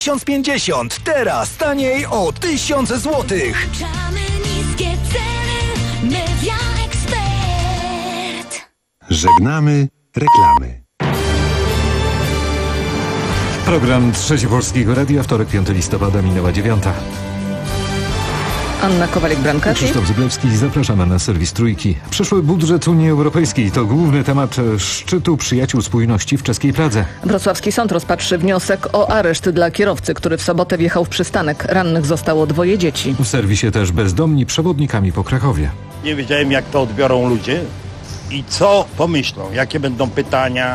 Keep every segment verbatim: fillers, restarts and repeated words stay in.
tysiąc pięćdziesiąt, teraz taniej o tysiąc złotych. Niskie ceny, Media Expert. Żegnamy reklamy. Program Trzeci Polskiego Radia, wtorek, piątego listopada, minęła dziewiąta. Anna Kowalik-Brankacz. Krzysztof Zyblewski, zapraszamy na serwis Trójki. Przyszły budżet Unii Europejskiej to główny temat szczytu przyjaciół spójności w czeskiej Pradze. Wrocławski sąd rozpatrzy wniosek o areszt dla kierowcy, który w sobotę wjechał w przystanek. Rannych zostało dwoje dzieci. W serwisie też bezdomni przewodnikami po Krakowie. Nie wiedziałem, jak to odbiorą ludzie i co pomyślą, jakie będą pytania.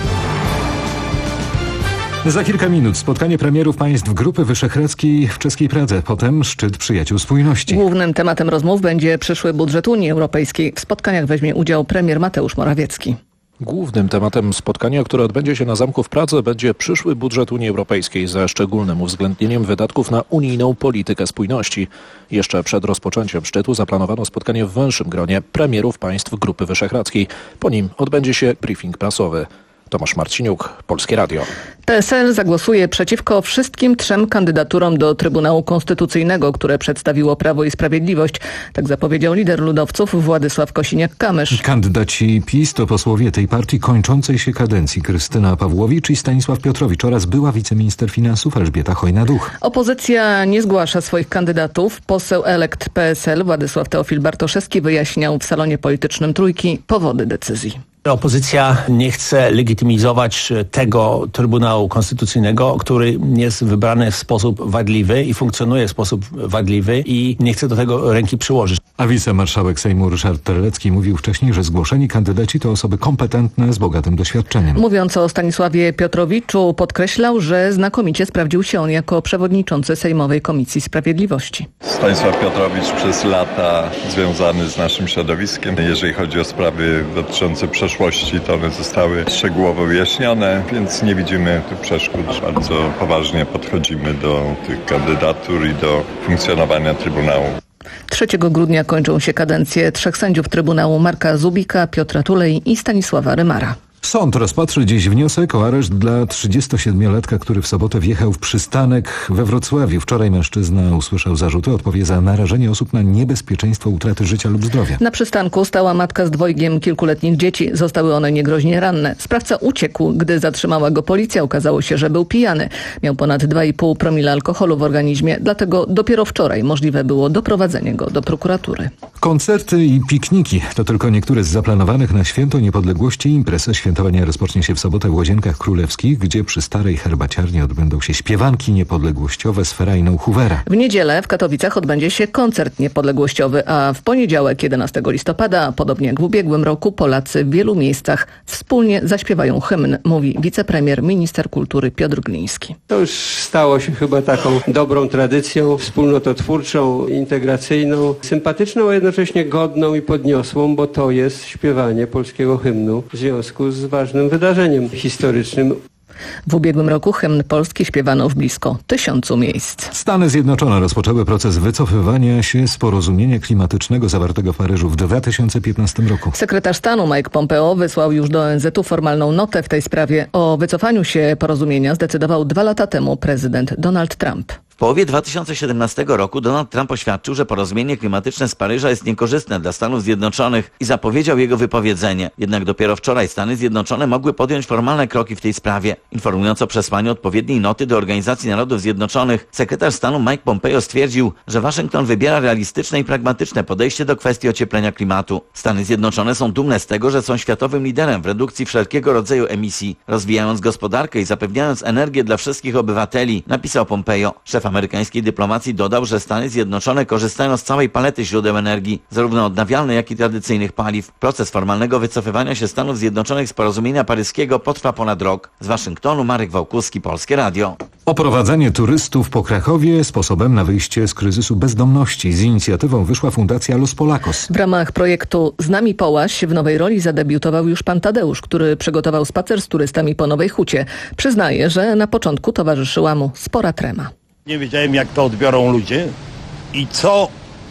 Za kilka minut spotkanie premierów państw Grupy Wyszehradzkiej w czeskiej Pradze. Potem szczyt przyjaciół spójności. Głównym tematem rozmów będzie przyszły budżet Unii Europejskiej. W spotkaniach weźmie udział premier Mateusz Morawiecki. Głównym tematem spotkania, które odbędzie się na zamku w Pradze, będzie przyszły budżet Unii Europejskiej ze szczególnym uwzględnieniem wydatków na unijną politykę spójności. Jeszcze przed rozpoczęciem szczytu zaplanowano spotkanie w węższym gronie premierów państw Grupy Wyszehradzkiej. Po nim odbędzie się briefing prasowy. Tomasz Marciniuk, Polskie Radio. P S L zagłosuje przeciwko wszystkim trzem kandydaturom do Trybunału Konstytucyjnego, które przedstawiło Prawo i Sprawiedliwość. Tak zapowiedział lider ludowców Władysław Kosiniak-Kamysz. Kandydaci PiS to posłowie tej partii kończącej się kadencji: Krystyna Pawłowicz i Stanisław Piotrowicz oraz była wiceminister finansów Elżbieta Chojna-Duch. Opozycja nie zgłasza swoich kandydatów. Poseł elekt P S L Władysław Teofil Bartoszewski wyjaśniał w salonie politycznym Trójki powody decyzji. Opozycja nie chce legitymizować tego Trybunału Konstytucyjnego, który jest wybrany w sposób wadliwy i funkcjonuje w sposób wadliwy i nie chce do tego ręki przyłożyć. A wicemarszałek Sejmu Ryszard Terlecki mówił wcześniej, że zgłoszeni kandydaci to osoby kompetentne z bogatym doświadczeniem. Mówiąc o Stanisławie Piotrowiczu, podkreślał, że znakomicie sprawdził się on jako przewodniczący Sejmowej Komisji Sprawiedliwości. Stanisław Piotrowicz przez lata związany z naszym środowiskiem. Jeżeli chodzi o sprawy dotyczące przeszłości, to one zostały szczegółowo wyjaśnione, więc nie widzimy tu przeszkód. Bardzo poważnie podchodzimy do tych kandydatur i do funkcjonowania Trybunału. trzeciego grudnia kończą się kadencje trzech sędziów Trybunału: Marka Zubika, Piotra Tulei i Stanisława Rymara. Sąd rozpatrzy dziś wniosek o areszt dla trzydziestosiedmiolatka, który w sobotę wjechał w przystanek we Wrocławiu. Wczoraj mężczyzna usłyszał zarzuty, odpowie za narażenie osób na niebezpieczeństwo utraty życia lub zdrowia. Na przystanku stała matka z dwojgiem kilkuletnich dzieci. Zostały one niegroźnie ranne. Sprawca uciekł, gdy zatrzymała go policja. Okazało się, że był pijany. Miał ponad dwa i pół promila alkoholu w organizmie, dlatego dopiero wczoraj możliwe było doprowadzenie go do prokuratury. Koncerty i pikniki to tylko niektóre z zaplanowanych na Święto Niepodległości imprez. Świętowanie rozpocznie się w sobotę w Łazienkach Królewskich, gdzie przy starej herbaciarni odbędą się śpiewanki niepodległościowe z ferajną Hoovera. W niedzielę w Katowicach odbędzie się koncert niepodległościowy, a w poniedziałek jedenastego listopada, podobnie jak w ubiegłym roku, Polacy w wielu miejscach wspólnie zaśpiewają hymn, mówi wicepremier, minister kultury Piotr Gliński. To już stało się chyba taką dobrą tradycją, wspólnototwórczą, integracyjną, sympatyczną, a jednocześnie godną i podniosłą, bo to jest śpiewanie polskiego hymnu w związku z ważnym wydarzeniem historycznym. W ubiegłym roku hymn polski śpiewano w blisko tysiącu miejsc. Stany Zjednoczone rozpoczęły proces wycofywania się z porozumienia klimatycznego zawartego w Paryżu w dwa tysiące piętnastym roku. Sekretarz stanu Mike Pompeo wysłał już do O N Z u formalną notę w tej sprawie. O wycofaniu się porozumienia zdecydował dwa lata temu prezydent Donald Trump. W połowie dwa tysiące siedemnastego roku Donald Trump oświadczył, że porozumienie klimatyczne z Paryża jest niekorzystne dla Stanów Zjednoczonych i zapowiedział jego wypowiedzenie. Jednak dopiero wczoraj Stany Zjednoczone mogły podjąć formalne kroki w tej sprawie. Informując o przesłaniu odpowiedniej noty do Organizacji Narodów Zjednoczonych, sekretarz stanu Mike Pompeo stwierdził, że Waszyngton wybiera realistyczne i pragmatyczne podejście do kwestii ocieplenia klimatu. Stany Zjednoczone są dumne z tego, że są światowym liderem w redukcji wszelkiego rodzaju emisji, rozwijając gospodarkę i zapewniając energię dla wszystkich obywateli, napisał Pompeo. Szef amerykańskiej dyplomacji dodał, że Stany Zjednoczone korzystają z całej palety źródeł energii, zarówno odnawialnej, jak i tradycyjnych paliw. Proces formalnego wycofywania się Stanów Zjednoczonych z porozumienia paryskiego potrwa ponad rok. Z Waszyngtonu Marek Wałkuski, Polskie Radio. Oprowadzanie turystów po Krakowie sposobem na wyjście z kryzysu bezdomności. Z inicjatywą wyszła Fundacja Los Polacos. W ramach projektu Z nami Połaś w nowej roli zadebiutował już pan Tadeusz, który przygotował spacer z turystami po Nowej Hucie. Przyznaje, że na początku towarzyszyła mu spora trema. Nie wiedziałem, jak to odbiorą ludzie i co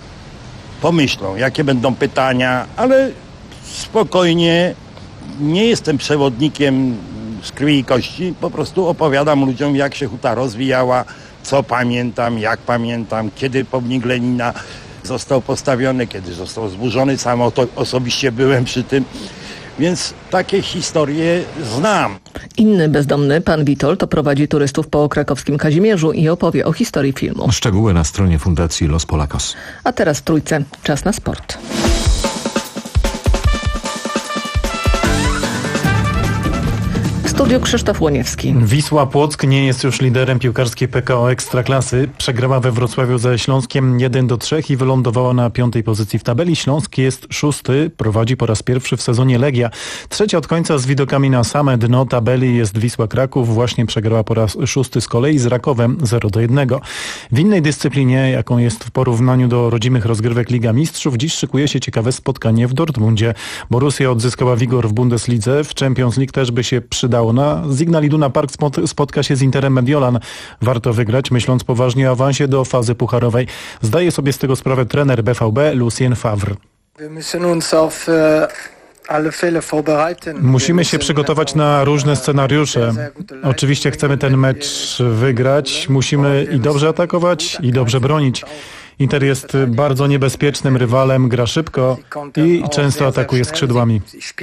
pomyślą, jakie będą pytania, ale spokojnie, nie jestem przewodnikiem z krwi i kości po prostu opowiadam ludziom, jak się huta rozwijała, co pamiętam, jak pamiętam, kiedy pomnik Lenina został postawiony, kiedy został zburzony. Sam to osobiście byłem przy tym. Więc takie historie znam. Inny bezdomny, pan Witold, prowadzi turystów po krakowskim Kazimierzu i opowie o historii filmu. Szczegóły na stronie Fundacji Los Polacos. A teraz w Trójce. Czas na sport. W studiu Krzysztof Łoniewski. Wisła Płock nie jest już liderem piłkarskiej P K O Ekstraklasy. Przegrała we Wrocławiu ze Śląskiem jeden do trzech i wylądowała na piątej pozycji w tabeli. Śląsk jest szósty, prowadzi po raz pierwszy w sezonie Legia. Trzecia od końca z widokami na same dno tabeli jest Wisła Kraków. Właśnie przegrała po raz szósty z kolei z Rakowem zero do jednego. W innej dyscyplinie, jaką jest w porównaniu do rodzimych rozgrywek Liga Mistrzów, dziś szykuje się ciekawe spotkanie w Dortmundzie. Borussia odzyskała wigor w Bundeslidze. W Champions League też by się przydało. Na Signal Iduna Park spotka się z Interem Mediolan. Warto wygrać, myśląc poważnie o awansie do fazy pucharowej. Zdaje sobie z tego sprawę trener B V B Lucien Favre. Musimy się przygotować na różne scenariusze. Oczywiście chcemy ten mecz wygrać. Musimy i dobrze atakować, i dobrze bronić. Inter jest bardzo niebezpiecznym rywalem, gra szybko i często atakuje skrzydłami.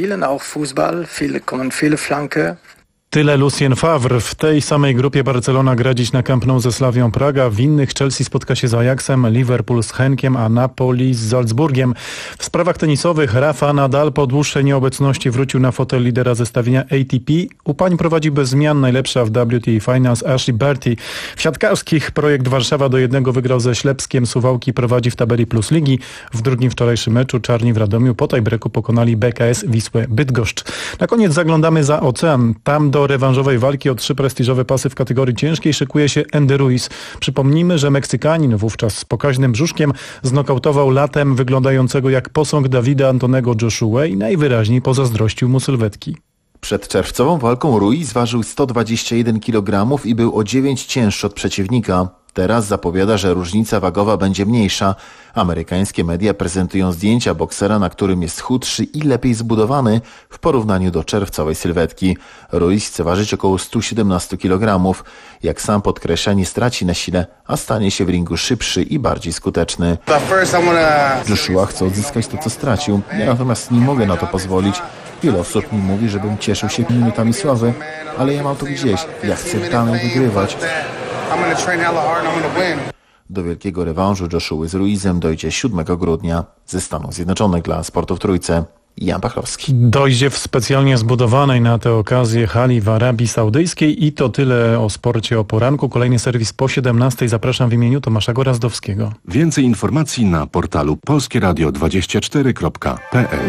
Tyle Lucien Favre. W tej samej grupie Barcelona gra dziś na Camp Nou ze Slawią Praga. W innych Chelsea spotka się z Ajaxem, Liverpool z Henkiem, a Napoli z Salzburgiem. W sprawach tenisowych Rafa Nadal po dłuższej nieobecności wrócił na fotel lidera zestawienia A T P. U pań prowadzi bez zmian najlepsza w W T A Finals Ashley Barty. W siatkarskich projekt Warszawa do jednego wygrał ze Ślepskiem. Suwałki prowadzi w tabeli Plus Ligi. W drugim wczorajszym meczu Czarni w Radomiu po tiebreaku pokonali B K S Wisłę Bydgoszcz. Na koniec zaglądamy za ocean. Tam do rewanżowej walki o trzy prestiżowe pasy w kategorii ciężkiej szykuje się Andy Ruiz. Przypomnijmy, że Meksykanin, wówczas z pokaźnym brzuszkiem, znokautował latem wyglądającego jak posąg Dawida Antonego Joshua i najwyraźniej pozazdrościł mu sylwetki. Przed czerwcową walką Ruiz ważył sto dwadzieścia jeden kilogramów i był o dziewięć cięższy od przeciwnika. Teraz zapowiada, że różnica wagowa będzie mniejsza. Amerykańskie media prezentują zdjęcia boksera, na którym jest chudszy i lepiej zbudowany w porównaniu do czerwcowej sylwetki. Ruiz chce ważyć około sto siedemnaście kilogramów. Jak sam podkreśla, nie straci na sile, a stanie się w ringu szybszy i bardziej skuteczny. Joshua chce odzyskać to, co stracił. Ja natomiast nie mogę na to pozwolić. Wiele osób mi mówi, żebym cieszył się minutami sławy, ale ja mam to gdzieś. Ja chcę dalej wygrywać. Do wielkiego rewanżu Joshua z Ruizem dojdzie siódmego grudnia. Ze Stanów Zjednoczonych dla Sportu w Trójce. Jan Pachlowski. Dojdzie w specjalnie zbudowanej na tę okazję hali w Arabii Saudyjskiej i to tyle o sporcie o poranku. Kolejny serwis po siedemnastej. Zapraszam w imieniu Tomasza Gorazdowskiego. Więcej informacji na portalu polskie radio dwadzieścia cztery kropka p l.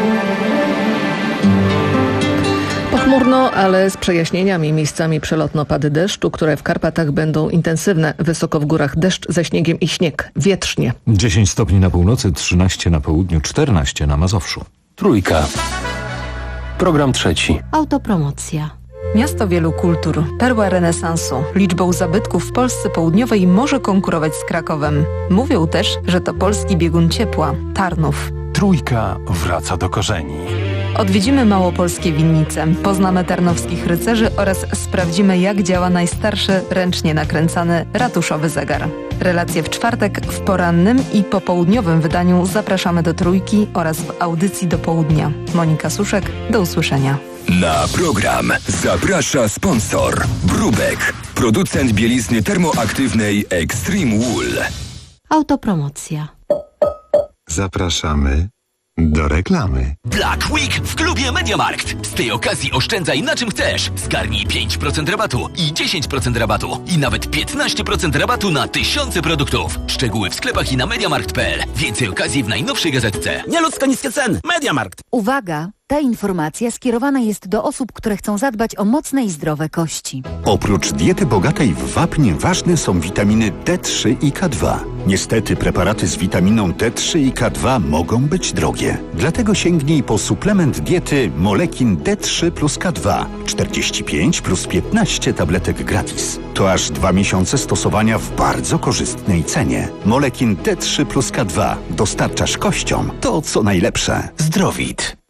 Pochmurno, ale z przejaśnieniami. Miejscami przelotne opady deszczu, które w Karpatach będą intensywne. Wysoko w górach deszcz ze śniegiem i śnieg. Wietrznie. dziesięć stopni na północy, trzynaście na południu, czternaście na Mazowszu. Trójka. Program trzeci. Autopromocja. Miasto wielu kultur, perła renesansu. Liczbą zabytków w Polsce Południowej może konkurować z Krakowem. Mówią też, że to polski biegun ciepła, Tarnów. Trójka wraca do korzeni. Odwiedzimy małopolskie winnice, poznamy tarnowskich rycerzy oraz sprawdzimy, jak działa najstarszy ręcznie nakręcany ratuszowy zegar. Relacje w czwartek w porannym i popołudniowym wydaniu zapraszamy do Trójki oraz w audycji do południa. Monika Suszek, do usłyszenia. Na program zaprasza sponsor Brubek, producent bielizny termoaktywnej Extreme Wool. Autopromocja. Zapraszamy do reklamy. Black Week w klubie MediaMarkt. Z tej okazji oszczędzaj na czym chcesz. Zgarnij pięć procent rabatu i dziesięć procent rabatu i nawet piętnaście procent rabatu na tysiące produktów. Szczegóły w sklepach i na mediamarkt kropka p l. Więcej okazji w najnowszej gazetce. Nieludzko niskie ceny. MediaMarkt. Uwaga! Ta informacja skierowana jest do osób, które chcą zadbać o mocne i zdrowe kości. Oprócz diety bogatej w wapń ważne są witaminy D trzy i K dwa. Niestety preparaty z witaminą D trzy i K dwa mogą być drogie. Dlatego sięgnij po suplement diety Molekin D trzy plus K dwa. czterdzieści pięć plus piętnaście tabletek gratis. To aż dwa miesiące stosowania w bardzo korzystnej cenie. Molekin D trzy plus K dwa. Dostarczasz kościom to, co najlepsze. Zdrowit.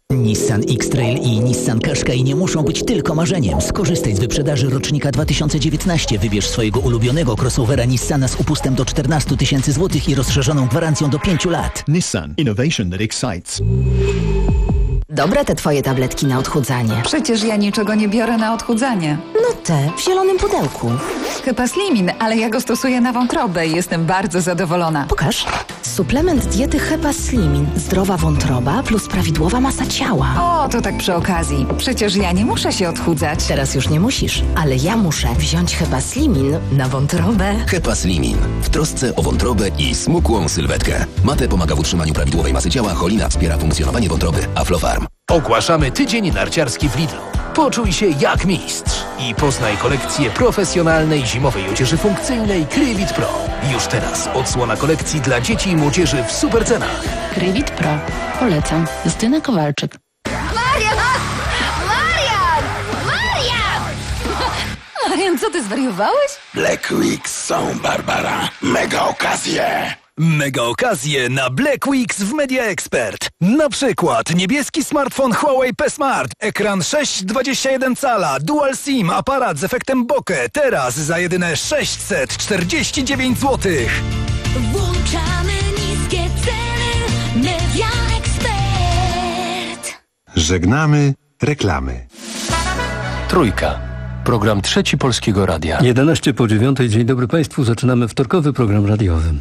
Nissan X-Trail i Nissan Qashqai nie muszą być tylko marzeniem. Skorzystaj z wyprzedaży rocznika dwa tysiące dziewiętnaście. Wybierz swojego ulubionego crossovera Nissana z upustem do czternaście tysięcy złotych i rozszerzoną gwarancją do pięciu lat. Nissan. Innovation that excites. Dobre te twoje tabletki na odchudzanie. Przecież ja niczego nie biorę na odchudzanie. No te, w zielonym pudełku. Chyba Slimin, ale ja go stosuję na wątrobę i jestem bardzo zadowolona. Pokaż. Suplement diety Hepa Slimin. Zdrowa wątroba plus prawidłowa masa ciała. O, to tak przy okazji. Przecież ja nie muszę się odchudzać. Teraz już nie musisz, ale ja muszę wziąć Hepa Slimin na wątrobę. Hepa Slimin. W trosce o wątrobę i smukłą sylwetkę. Mate pomaga w utrzymaniu prawidłowej masy ciała, cholina wspiera funkcjonowanie wątroby. Aflofarm. Ogłaszamy tydzień narciarski w Lidlu. Poczuj się jak mistrz i poznaj kolekcję profesjonalnej zimowej odzieży funkcyjnej Krywit Pro. Już teraz odsłona kolekcji dla dzieci i młodzieży w super cenach. Krywit Pro. Polecam. Justyna Kowalczyk. Marian! Marian! Marian! Marian, co ty zwariowałeś? Black Weeks są, Barbara. Mega okazje. Mega okazje na Black Weeks w Media Expert. Na przykład niebieski smartfon Huawei P Smart, ekran sześć przecinek dwadzieścia jeden cala, dual SIM, aparat z efektem bokeh. Teraz za jedyne sześćset czterdzieści dziewięć złotych. Włączamy niskie ceny. Media Expert. Żegnamy reklamy. Trójka. Program Trzeci Polskiego Radia. jedenaście po dziewiątej. Dzień dobry Państwu. Zaczynamy wtorkowy program radiowy.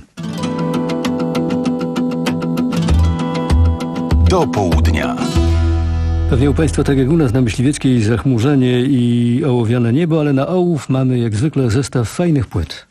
Do południa. Pewnie u Państwa, tak jak u nas na Myśliwieckiej, zachmurzenie i ołowiane niebo, ale na ołów mamy jak zwykle zestaw fajnych płyt.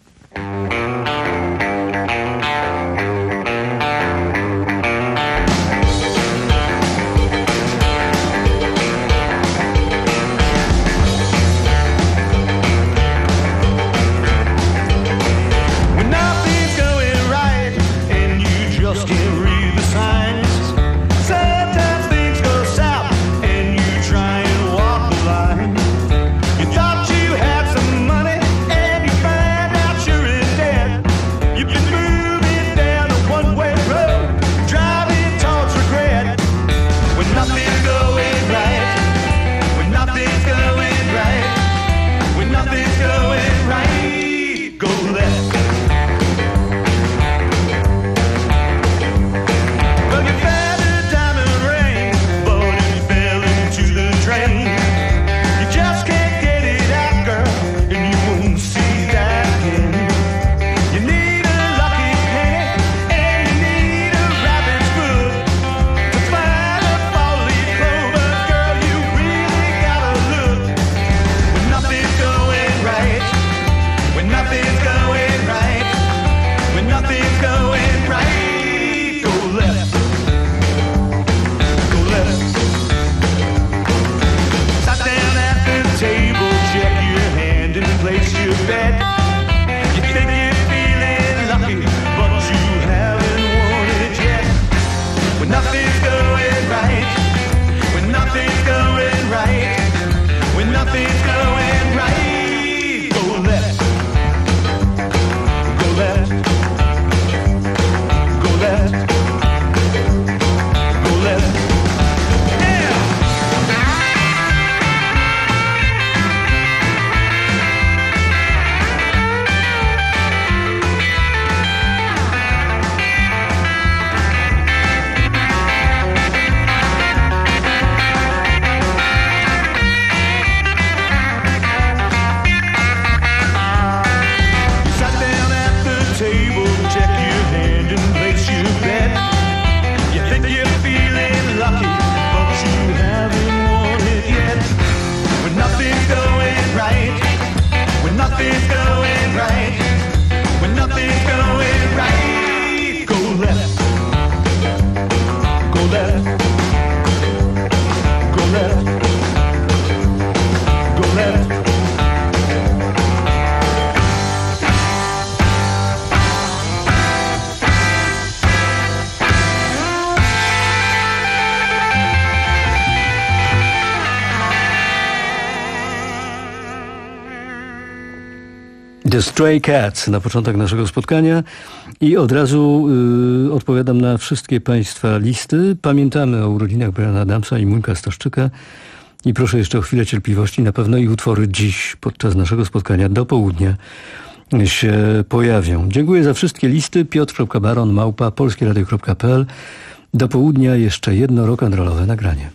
When nothing's going The Stray Cats na początek naszego spotkania i od razu y, odpowiadam na wszystkie Państwa listy. Pamiętamy o urodzinach Briana Adamsa i Muńka Staszczyka i proszę jeszcze o chwilę cierpliwości. Na pewno ich utwory dziś podczas naszego spotkania do południa się pojawią. Dziękuję za wszystkie listy. Piotr kropka baron małpa polskieradio kropka p l. Do południa jeszcze jedno rock'n'rollowe nagranie.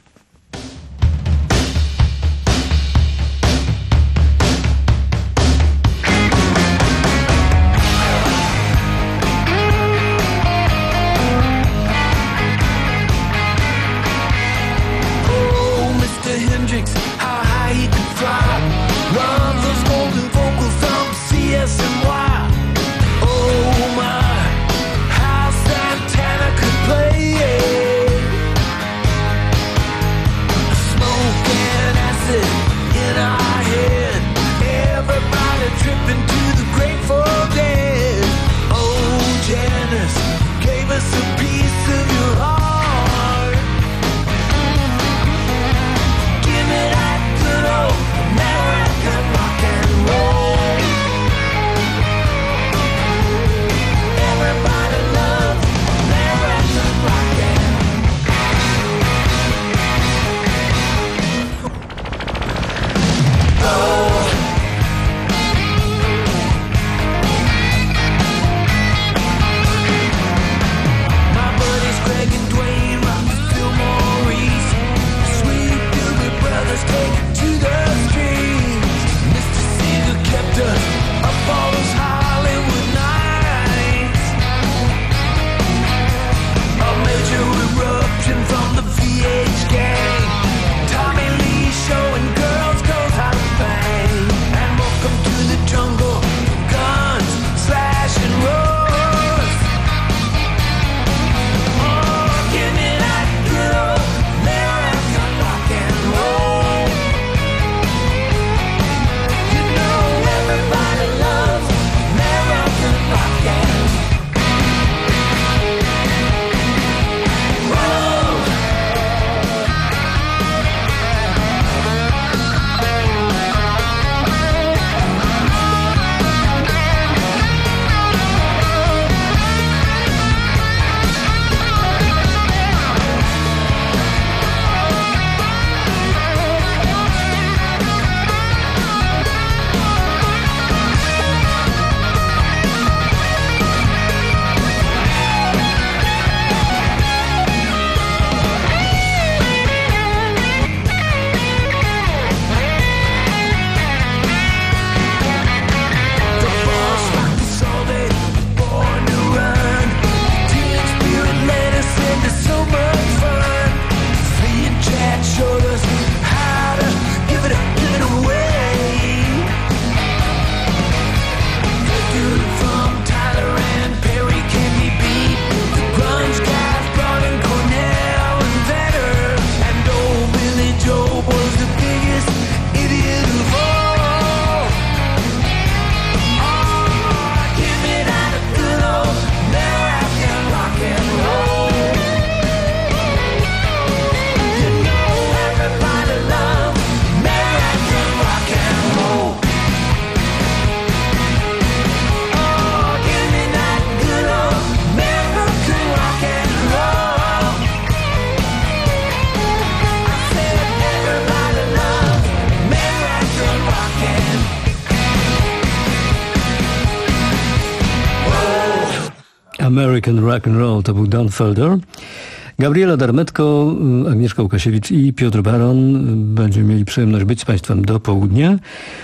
American Rock and Roll to był Don Felder. Gabriela Darmetko, Agnieszka Łukasiewicz i Piotr Baron będziemy mieli przyjemność być z Państwem do południa.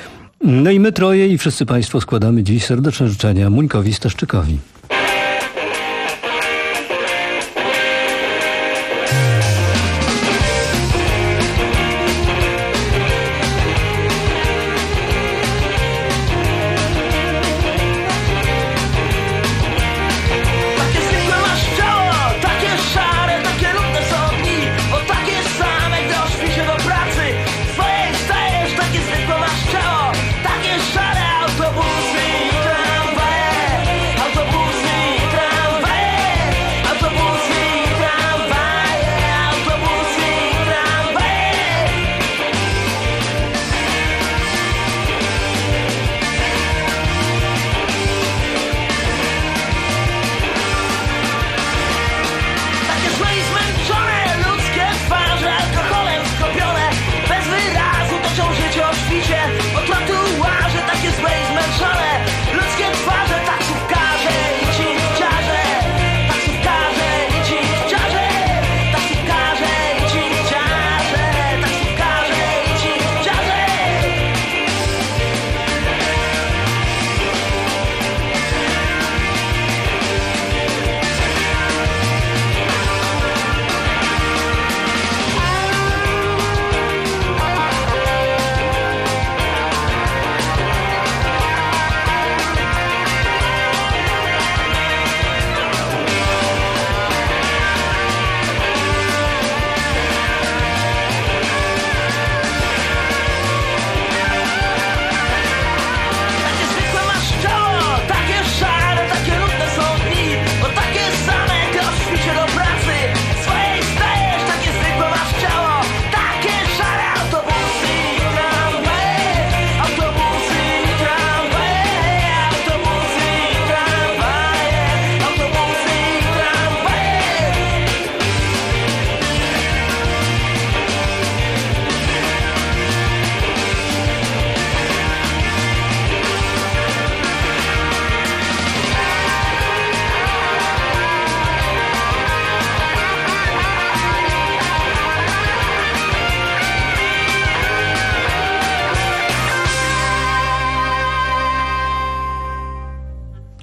No i my troje i wszyscy Państwo składamy dziś serdeczne życzenia Muńkowi Staszczykowi. Autobusy, tramwaje, autobusy.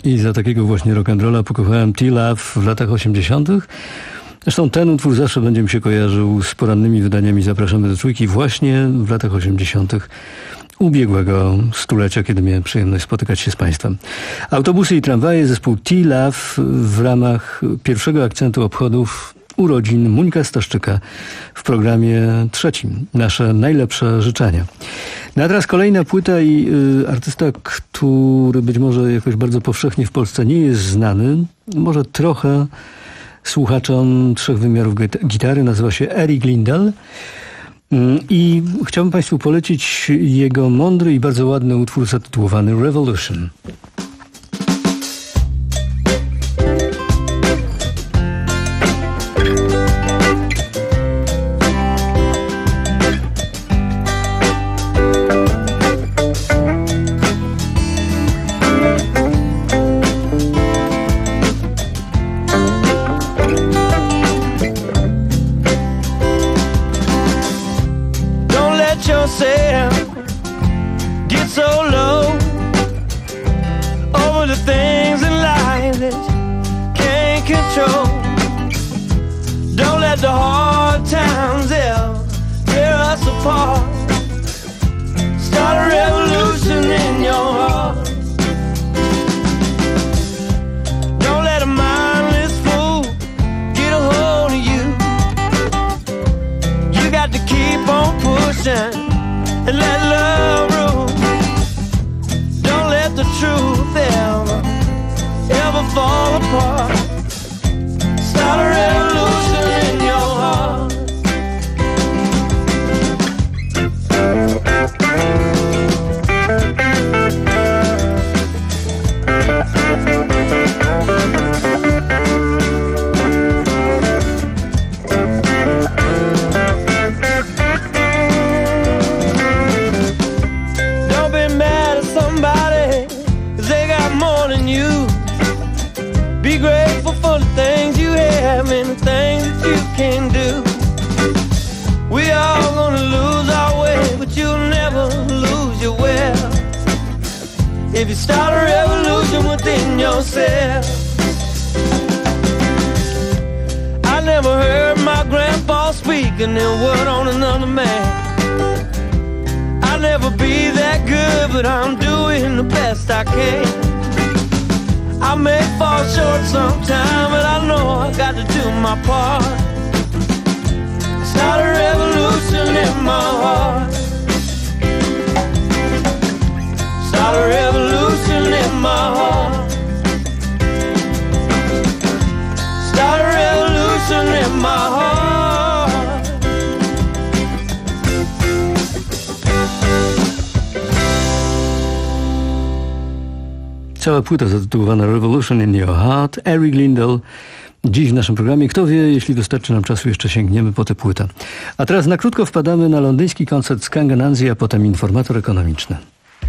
I za takiego właśnie rock'n'rolla pokochałem T-Love w latach osiemdziesiątych. Zresztą ten utwór zawsze będzie mi się kojarzył z porannymi wydaniami Zapraszamy do Trójki właśnie w latach osiemdziesiątych ubiegłego stulecia, kiedy miałem przyjemność spotykać się z Państwem. Autobusy i tramwaje, zespół T-Love w ramach pierwszego akcentu obchodów urodzin Muńka Staszczyka w programie trzecim. Nasze najlepsze życzenia. No a teraz kolejna płyta i y, artysta, który być może jakoś bardzo powszechnie w Polsce nie jest znany, może trochę słuchaczom trzech wymiarów gitary, nazywa się Eric Lindell. I chciałbym Państwu polecić jego mądry i bardzo ładny utwór zatytułowany Revolution. If you start a revolution within yourself. I never heard my grandpa speaking a word on another man. I'll never be that good, but I'm doing the best I can. I may fall short sometime, but I know I got to do my part. Start a revolution in my heart. Start a revolution in my heart. Start a revolution in my heart. Cała płyta zatytułowana Revolution in Your Heart, Eric Lindell. Dziś w naszym programie, kto wie, jeśli wystarczy nam czasu, jeszcze sięgniemy po tę płytę. A teraz na krótko wpadamy na londyński koncert Skangananzy, a potem informator ekonomiczny.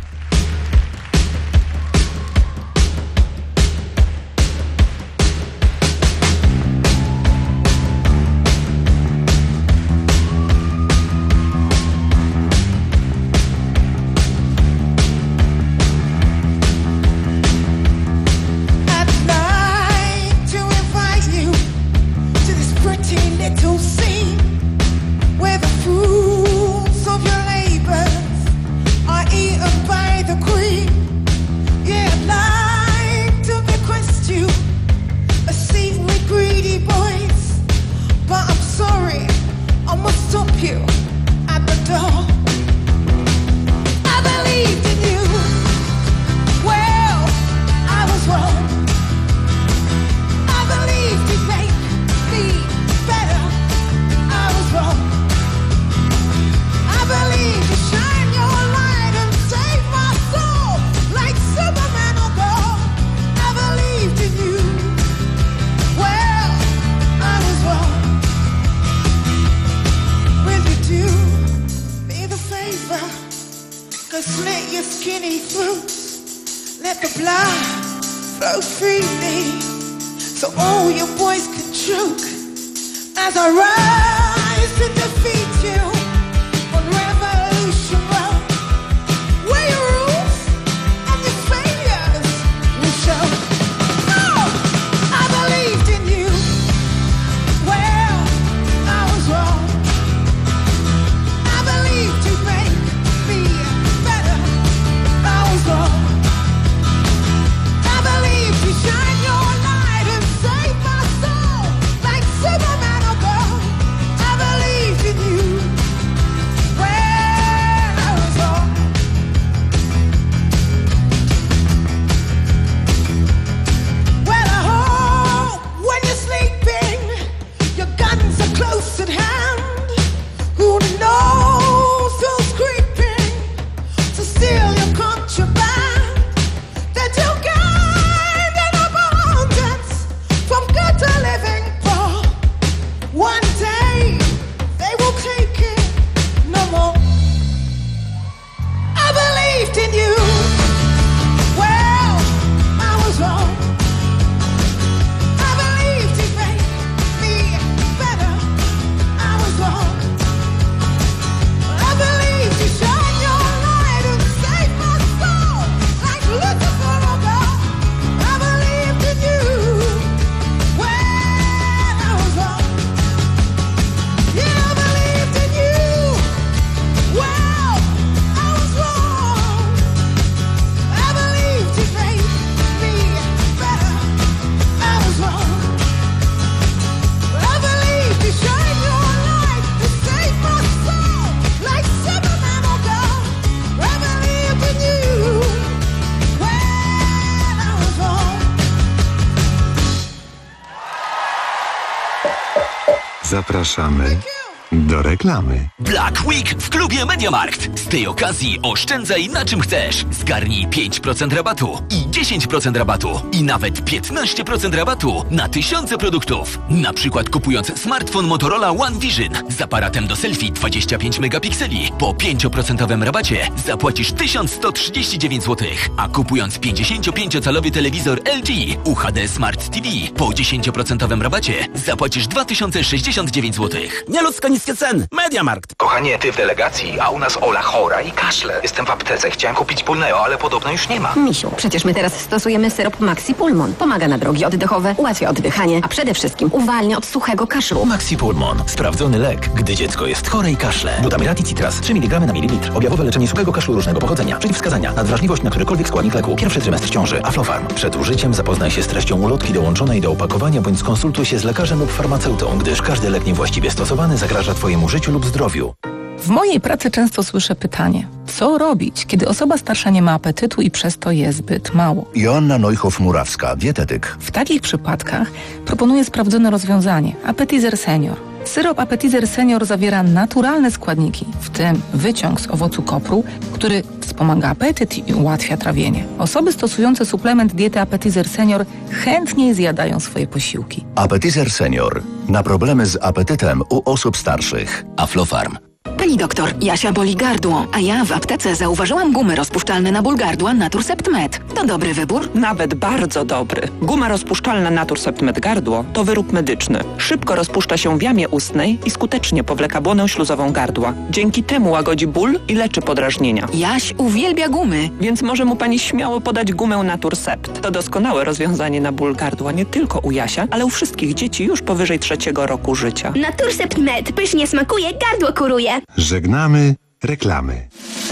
Slit your skinny throats, let the blood flow freely, so all your boys can choke. As I rise to defeat you on Revolution Road, where your rules and your failures will show. Zapraszamy do reklamy. Black Week w klubie MediaMarkt. Z tej okazji oszczędzaj na czym chcesz. Zgarnij pięć procent rabatu i dziesięć procent rabatu i nawet piętnaście procent rabatu na tysiące produktów. Na przykład kupując smartfon Motorola One Vision z aparatem do selfie dwadzieścia pięć megapikseli po pięć procent rabacie zapłacisz tysiąc sto trzydzieści dziewięć złotych, a kupując pięćdziesięciopięciocalowy telewizor L G U H D Smart T V po dziesięć procent rabacie zapłacisz dwa tysiące sześćdziesiąt dziewięć złotych. Nieludzko niskie ceny. MediaMarkt. Kochanie, ty w delegacji, a u nas Ola chora i kaszle. Jestem w aptece, chciałem kupić Pulneo, ale podobno już nie ma. Misiu, przecież my teraz stosujemy syrop Maxi Pulmon. Pomaga na drogi oddechowe, ułatwia oddychanie, a przede wszystkim uwalnia od suchego kaszlu. Maxi Pulmon. Sprawdzony lek, gdy dziecko jest chore i kaszle. Butamirati Citras. trzy miligramy na mililitr. Objawowe leczenie suchego kaszlu różnego pochodzenia. Przeciwwskazania. Nadwrażliwość na którykolwiek składnik leku. Pierwszy trymestr ciąży. Aflofarm. Przed użyciem zapoznaj się z treścią ulotki dołączonej do opakowania bądź skonsultuj się z lekarzem lub farmaceutą, gdyż każdy lek niewłaściwie stosowany zagraża Twojemu życiu lub zdrowiu. W mojej pracy często słyszę pytanie, co robić, kiedy osoba starsza nie ma apetytu i przez to je zbyt mało? Joanna Neuchow-Murawska, dietetyk. W takich przypadkach proponuję sprawdzone rozwiązanie – Appetizer Senior. Syrop Appetizer Senior zawiera naturalne składniki, w tym wyciąg z owocu kopru, który wspomaga apetyt i ułatwia trawienie. Osoby stosujące suplement diety Appetizer Senior chętniej zjadają swoje posiłki. Appetizer Senior. Na problemy z apetytem u osób starszych. Aflofarm. Pani doktor, Jasia boli gardło, a ja w aptece zauważyłam gumy rozpuszczalne na ból gardła Naturcept Med. To dobry wybór? Nawet bardzo dobry. Guma rozpuszczalna Naturcept Med gardło to wyrób medyczny. Szybko rozpuszcza się w jamie ustnej i skutecznie powleka błonę śluzową gardła. Dzięki temu łagodzi ból i leczy podrażnienia. Jaś uwielbia gumy. Więc może mu pani śmiało podać gumę Naturcept. To doskonałe rozwiązanie na ból gardła nie tylko u Jasia, ale u wszystkich dzieci już powyżej trzeciego roku życia. Naturcept Med pysznie smakuje, gardło kuruje. Żegnamy reklamy.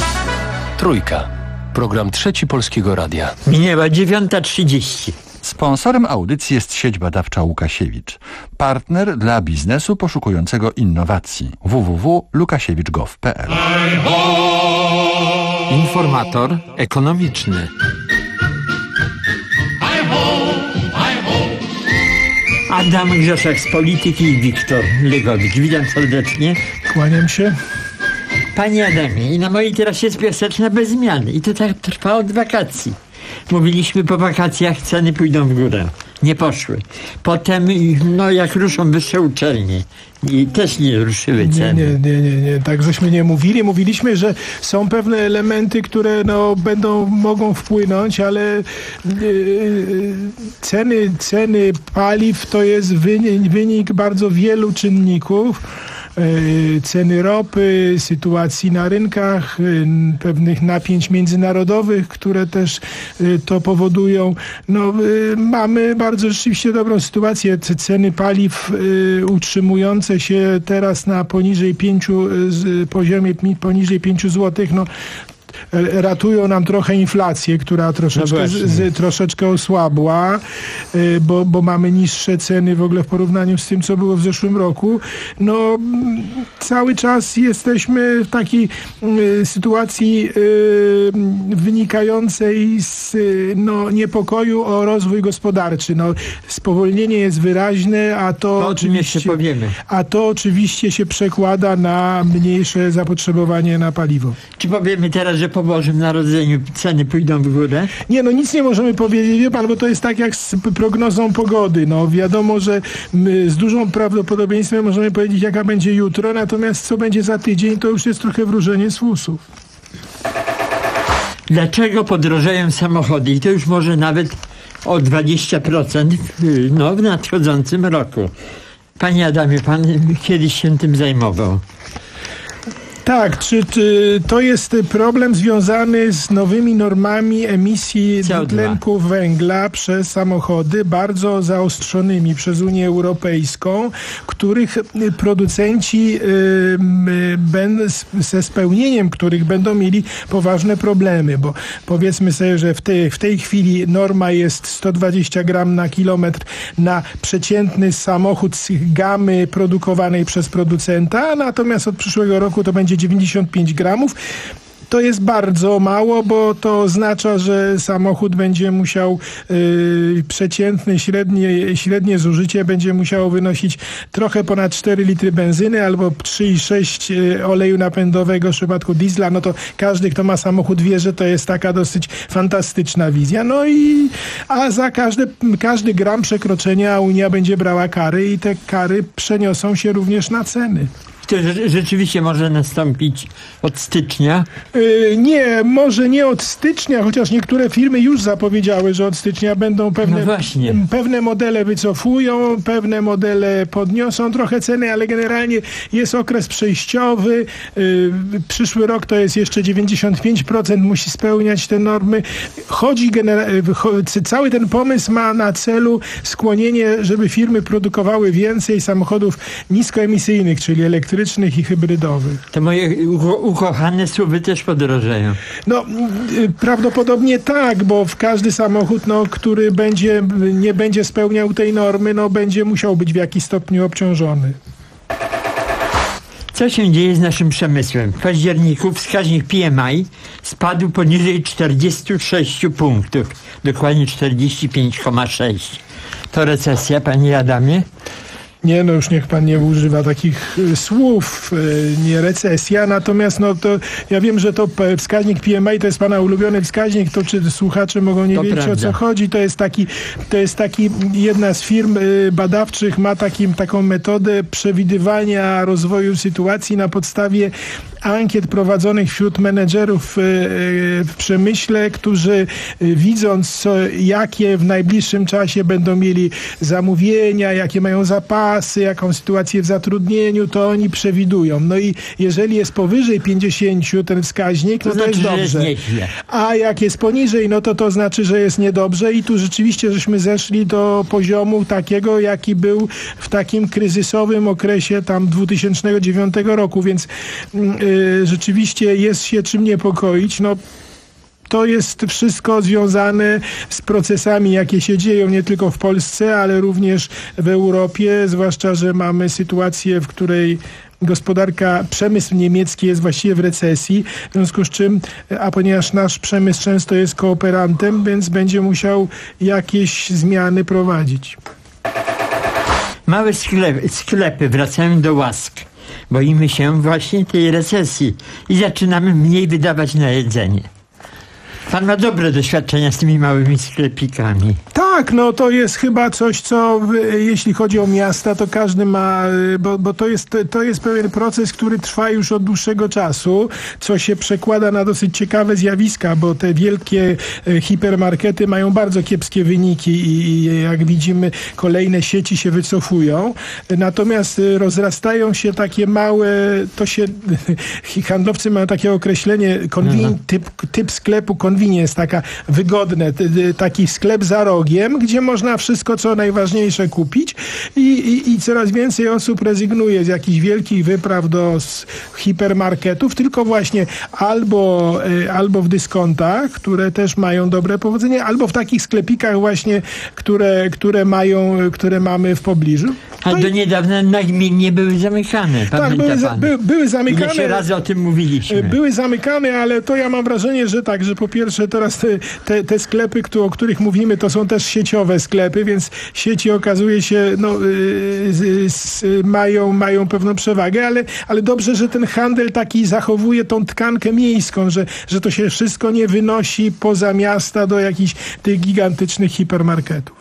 Trójka. Program Trzeci Polskiego Radia. Minęła dziewiąta trzydzieści. Sponsorem audycji jest sieć badawcza Łukasiewicz. Partner dla biznesu poszukującego innowacji. w w w kropka lukasiewicz kropka gov kropka p l. Informator ekonomiczny. Adam Grzeszek z Polityki i Wiktor Legowicz. Witam serdecznie. Kłaniam się. Panie Adamie, i na mojej teraz jest piaseczna bez zmiany. I to tak trwa od wakacji. Mówiliśmy, po wakacjach ceny pójdą w górę. Nie poszły. Potem, no jak ruszą wyższe uczelnie, i też nie ruszyły ceny. Nie, nie, nie, nie. Tak żeśmy nie mówili. Mówiliśmy, że są pewne elementy, które no, będą, mogą wpłynąć, ale yy, ceny, ceny paliw to jest wynik, wynik bardzo wielu czynników. Ceny ropy, sytuacji na rynkach, pewnych napięć międzynarodowych, które też to powodują. No, mamy bardzo rzeczywiście dobrą sytuację. Ceny paliw utrzymujące się teraz na poniżej pięciu, poziomie poniżej pięciu złotych, no ratują nam trochę inflację, która troszeczkę, no z, troszeczkę osłabła, bo, bo mamy niższe ceny w ogóle w porównaniu z tym, co było w zeszłym roku. No, cały czas jesteśmy w takiej y, sytuacji y, wynikającej z no, niepokoju o rozwój gospodarczy. No, spowolnienie jest wyraźne, a to, to oczywiście powiemy. A to oczywiście się przekłada na mniejsze zapotrzebowanie na paliwo. Czy powiemy teraz, że po Bożym Narodzeniu ceny pójdą w górę? Nie, no nic nie możemy powiedzieć, wie pan, bo to jest tak jak z prognozą pogody. No wiadomo, że my z dużą prawdopodobieństwem możemy powiedzieć, jaka będzie jutro, natomiast co będzie za tydzień, to już jest trochę wróżenie z fusów. Dlaczego podrożeją samochody? I to już może nawet o dwadzieścia procent no, w nadchodzącym roku. Panie Adamie, pan kiedyś się tym zajmował. Tak, czy, czy to jest problem związany z nowymi normami emisji dwutlenku węgla przez samochody, bardzo zaostrzonymi przez Unię Europejską, których producenci y, ze spełnieniem których będą mieli poważne problemy, bo powiedzmy sobie, że w tej, w tej chwili norma jest sto dwadzieścia gram na kilometr na przeciętny samochód z gamy produkowanej przez producenta, natomiast od przyszłego roku to będzie dziewięćdziesiąt pięć gramów. to jest bardzo mało, bo to oznacza, że samochód będzie musiał y, przeciętne, średnie, średnie zużycie będzie musiało wynosić trochę ponad cztery litry benzyny albo trzy i sześć oleju napędowego w przypadku diesla. No to każdy, kto ma samochód, wie, że to jest taka dosyć fantastyczna wizja. No i a za każdy, każdy gram przekroczenia Unia będzie brała kary i te kary przeniosą się również na ceny. To rzeczywiście może nastąpić od stycznia? Yy, nie, może nie od stycznia, chociaż niektóre firmy już zapowiedziały, że od stycznia będą pewne, no właśnie. pewne modele wycofują, pewne modele podniosą trochę ceny, ale generalnie jest okres przejściowy. Yy, przyszły rok to jest jeszcze dziewięćdziesiąt pięć procent musi spełniać te normy. Chodzi genera- cały ten pomysł ma na celu skłonienie, żeby firmy produkowały więcej samochodów niskoemisyjnych, czyli elektrycznych i hybrydowych. To moje uko- ukochane słowy też podrożeją. No, y, prawdopodobnie tak, bo w każdy samochód, no, który będzie, nie będzie spełniał tej normy, no, będzie musiał być w jakiś stopniu obciążony. Co się dzieje z naszym przemysłem? W październiku wskaźnik P M I spadł poniżej czterdzieści sześć punktów, dokładnie czterdzieści pięć przecinek sześć. To recesja, panie Adamie? Nie, no już niech pan nie używa takich y, słów, y, nie recesja, natomiast no to ja wiem, że to p- wskaźnik P M I to jest pana ulubiony wskaźnik, to czy słuchacze mogą nie To wiedzieć, prawda. o co chodzi, to jest taki, to jest taki, jedna z firm y, badawczych ma takim, taką metodę przewidywania rozwoju sytuacji na podstawie ankiet prowadzonych wśród menedżerów y, y, w przemyśle, którzy y, widząc co, jakie w najbliższym czasie będą mieli zamówienia, jakie mają zapasy, jaką sytuację w zatrudnieniu, to oni przewidują. No i jeżeli jest powyżej pięćdziesięciu ten wskaźnik, To no to znaczy, jest że jest dobrze. nieźle. A jak jest poniżej, no to to znaczy, że jest niedobrze i tu rzeczywiście żeśmy zeszli do poziomu takiego, jaki był w takim kryzysowym okresie tam dwutysięcznego dziewiątego roku, więc yy, rzeczywiście jest się czym niepokoić. No, to jest wszystko związane z procesami, jakie się dzieją nie tylko w Polsce, ale również w Europie, zwłaszcza, że mamy sytuację, w której gospodarka, przemysł niemiecki jest właściwie w recesji, w związku z czym, a ponieważ nasz przemysł często jest kooperantem, więc będzie musiał jakieś zmiany prowadzić. Małe sklepy, sklepy wracają do łask. Boimy się właśnie tej recesji i zaczynamy mniej wydawać na jedzenie. Pan ma dobre doświadczenia z tymi małymi sklepikami. Tak, no to jest chyba coś, co y, jeśli chodzi o miasta, to każdy ma, y, bo, bo to jest, to jest pewien proces, który trwa już od dłuższego czasu, co się przekłada na dosyć ciekawe zjawiska, bo te wielkie y, hipermarkety mają bardzo kiepskie wyniki i, i jak widzimy, kolejne sieci się wycofują. Natomiast y, rozrastają się takie małe, to się handlowcy mają takie określenie konwin, typ, typ sklepu convenience, taka wygodne, t, t, taki sklep za rogiem, gdzie można wszystko, co najważniejsze kupić i, i, i coraz więcej osób rezygnuje z jakichś wielkich wypraw do s, hipermarketów, tylko właśnie albo, y, albo w dyskontach, które też mają dobre powodzenie, albo w takich sklepikach właśnie, które, które mają, które mamy w pobliżu. A to do i... niedawna nagminnie były zamykane. Tak, były, za, by, były zamykane. Ile się razy o tym mówiliśmy. Były zamykane, ale to ja mam wrażenie, że tak, że po pierwsze teraz te, te, te sklepy, o których mówimy, to są też sieciowe sklepy, więc sieci okazuje się, no, yy, yy, mają, mają pewną przewagę, ale, ale dobrze, że ten handel taki zachowuje tą tkankę miejską, że, że to się wszystko nie wynosi poza miasta do jakichś tych gigantycznych hipermarketów.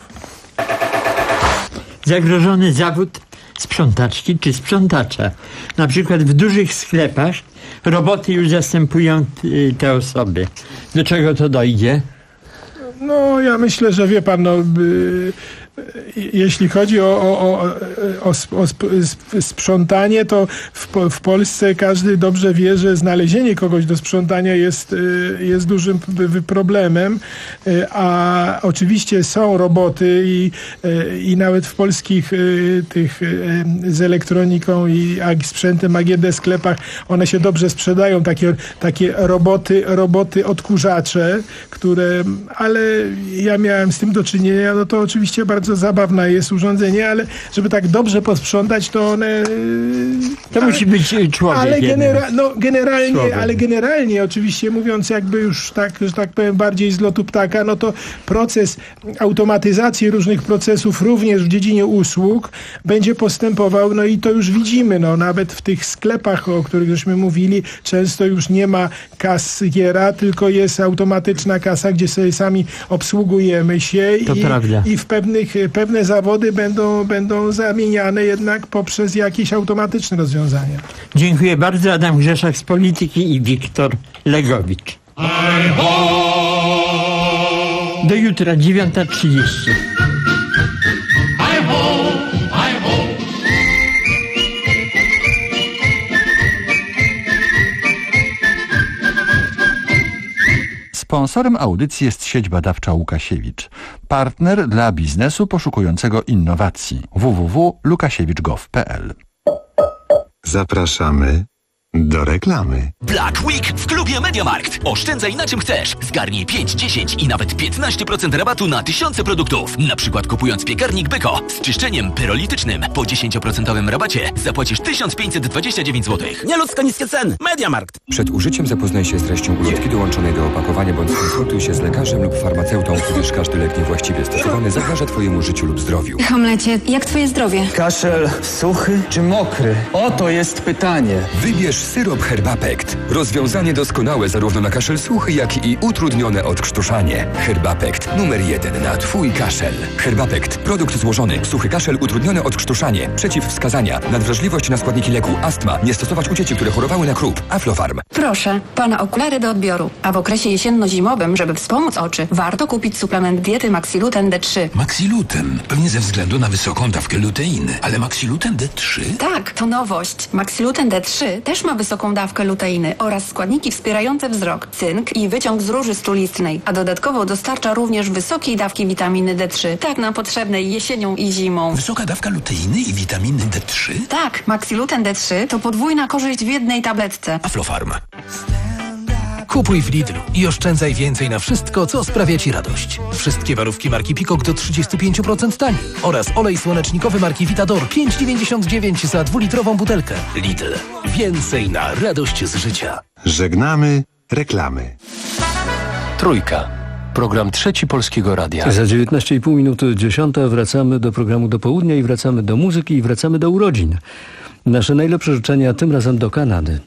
Zagrożony zawód sprzątaczki czy sprzątacza. Na przykład w dużych sklepach roboty już zastępują te osoby. Do czego to dojdzie? No, ja myślę, że wie pan, no, y, jeśli chodzi o, o, o, o, o sprzątanie, to w, w Polsce każdy dobrze wie, że znalezienie kogoś do sprzątania jest, jest dużym problemem, a oczywiście są roboty i, i nawet w polskich tych z elektroniką i sprzętem A G D sklepach one się dobrze sprzedają, takie, takie roboty, roboty odkurzacze, które, ale ja miałem z tym do czynienia, no to oczywiście bardzo bardzo zabawne jest urządzenie, ale żeby tak dobrze posprzątać, to one... To ale, musi być człowiek. Ale, genera- no, generalnie, człowiek. ale generalnie, oczywiście mówiąc jakby już tak, że tak powiem, bardziej z lotu ptaka, no to proces automatyzacji różnych procesów również w dziedzinie usług będzie postępował, no i to już widzimy, no nawet w tych sklepach, o których żeśmy mówili, często już nie ma kasjera, tylko jest automatyczna kasa, gdzie sobie sami obsługujemy się to i, prawda. i w pewnych, pewne zawody będą, będą zamieniane jednak poprzez jakieś automatyczne rozwiązania. Dziękuję bardzo. Adam Grzeszak z Polityki i Wiktor Legowicz. Do jutra, dziewiąta trzydzieści. Sponsorem audycji jest sieć badawcza Łukasiewicz, partner dla biznesu poszukującego innowacji. w w w kropka lukasiewicz kropka gov kropka p l. Zapraszamy do reklamy. Black Week w klubie MediaMarkt. Oszczędzaj na czym chcesz. Zgarnij pięć, dziesięć i nawet piętnaście procent rabatu na tysiące produktów. Na przykład kupując piekarnik Beko z czyszczeniem pyrolitycznym po dziesięć procent rabacie zapłacisz tysiąc pięćset dwadzieścia dziewięć złotych. Nieludzko niskie ceny. MediaMarkt. Przed użyciem zapoznaj się z treścią ulotki dołączonej do opakowania bądź skonsultuj się z lekarzem lub farmaceutą, gdyż każdy lek niewłaściwie stosowany zagraża Twojemu życiu lub zdrowiu. Hamlecie, jak Twoje zdrowie? Kaszel suchy czy mokry? Oto jest pytanie. Wybierz syrop Herbapekt. Rozwiązanie doskonałe zarówno na kaszel suchy, jak i utrudnione odkrztuszanie. Herbapekt numer jeden na Twój kaszel. Herbapekt. Produkt złożony. Suchy kaszel, utrudnione odkrztuszanie. Przeciwwskazania. Nadwrażliwość na składniki leku. Astma. Nie stosować u dzieci, które chorowały na krup. Aflofarm. Proszę, pana okulary do odbioru. A w okresie jesienno-zimowym, żeby wspomóc oczy, warto kupić suplement diety Maxiluten D trzy. Maxiluten. Pewnie ze względu na wysoką dawkę luteiny. Ale Maxiluten D trzy? Tak, to nowość. Maxiluten D trzy też ma wysoką dawkę luteiny oraz składniki wspierające wzrok, cynk i wyciąg z róży strulistnej, a dodatkowo dostarcza również wysokiej dawki witaminy D trzy, tak nam potrzebnej jesienią i zimą. Wysoka dawka luteiny i witaminy D trzy? Tak, Maxiluten D trzy to podwójna korzyść w jednej tabletce. Aflofarm. Kupuj w Lidlu i oszczędzaj więcej na wszystko, co sprawia Ci radość. Wszystkie warówki marki Peacock do trzydzieści pięć procent taniej oraz olej słonecznikowy marki Vitador pięć dziewięćdziesiąt dziewięć za dwulitrową butelkę. Lidl. Więcej na radość z życia. Żegnamy reklamy. Trójka. Program Trzeci Polskiego Radia. Za dziewiętnaście i pół minuty dziesiąta wracamy do programu do południa i wracamy do muzyki i wracamy do urodzin. Nasze najlepsze życzenia tym razem do Kanady.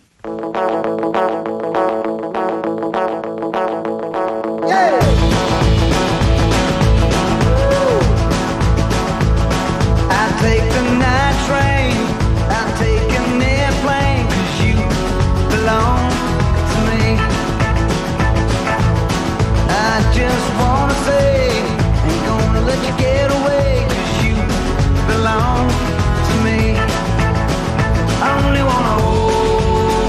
Only wanna hold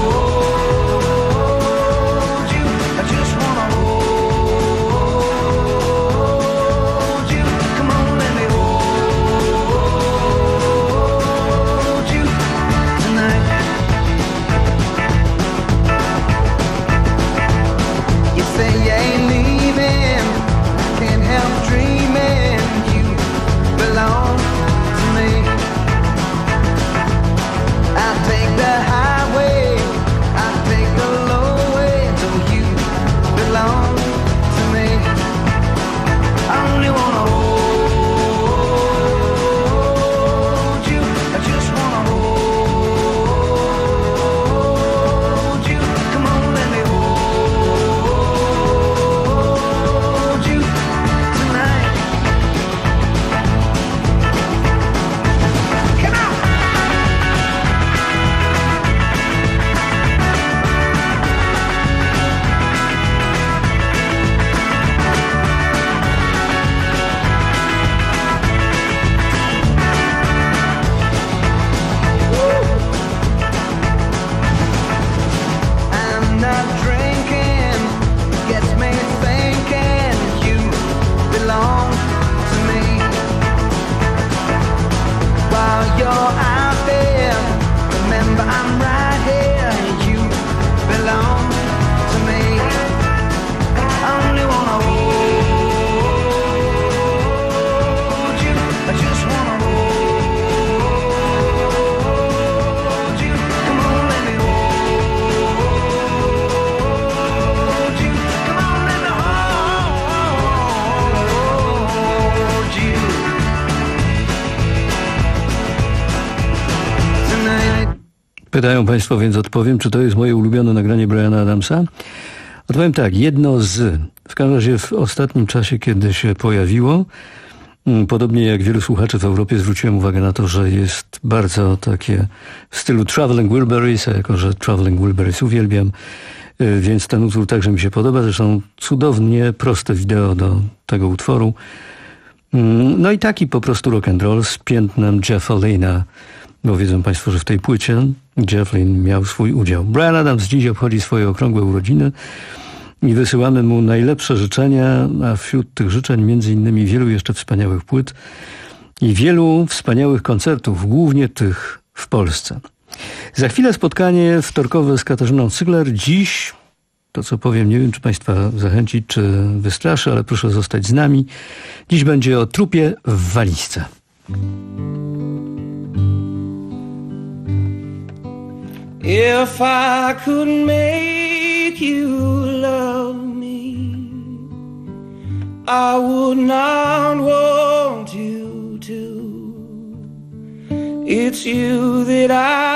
Pytają Państwo, więc odpowiem, czy to jest moje ulubione nagranie Briana Adamsa. Odpowiem tak, jedno z. W każdym razie w ostatnim czasie, kiedy się pojawiło, podobnie jak wielu słuchaczy w Europie, zwróciłem uwagę na to, że jest bardzo takie w stylu Traveling Wilburys, a jako że Traveling Wilburys uwielbiam, więc ten utwór także mi się podoba. Zresztą cudownie proste wideo do tego utworu. No i taki po prostu rock and roll z piętnem Jeffa Lynne'a, bo wiedzą Państwo, że w tej płycie Jeff Lynne miał swój udział. Bryan Adams dziś obchodzi swoje okrągłe urodziny i wysyłamy mu najlepsze życzenia, a wśród tych życzeń między innymi wielu jeszcze wspaniałych płyt i wielu wspaniałych koncertów, głównie tych w Polsce. Za chwilę spotkanie wtorkowe z Katarzyną Cygler. Dziś, to co powiem, nie wiem, czy Państwa zachęci, czy wystraszy, ale proszę zostać z nami. Dziś będzie o trupie w walizce. If I could make you love me, I would not want you to. It's you that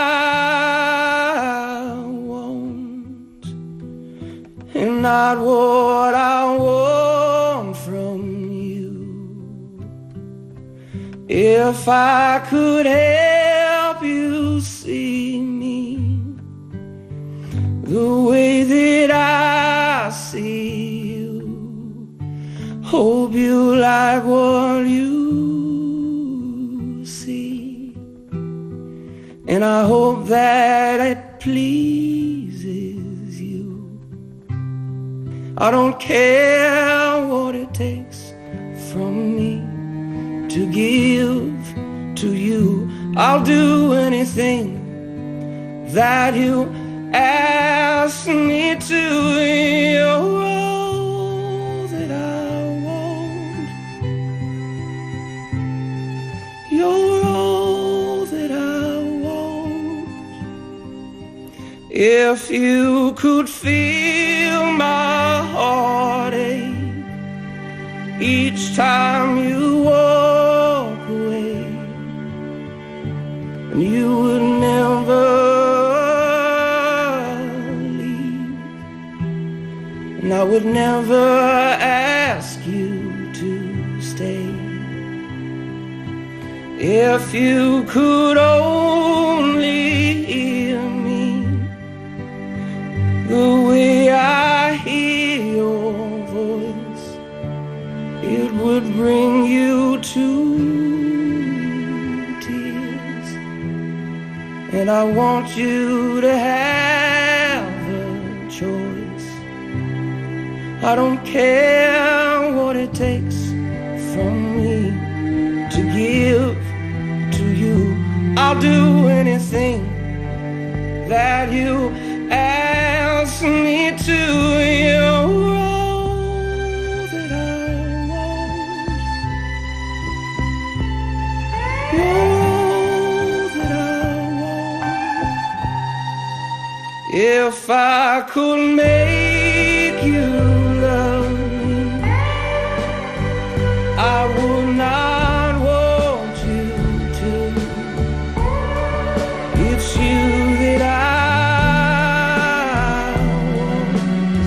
I want, and not what I want from you. If I could help you see me the way that I see you, hope you like what you see, and I hope that it pleases you. I don't care what it takes from me to give to you. I'll do anything that you ask me to. You're all that I want. You're all that I want. If you could feel my heartache each time you walk away, and you would never, and I would never ask you to stay. If you could only hear me the way I hear your voice, it would bring you to tears. And I want you to have a choice. I don't care what it takes from me to give to you. I'll do anything that you ask me to. You're all that I want. You're all that I want. If I could make you love me, I would not want you to. It's you that I want,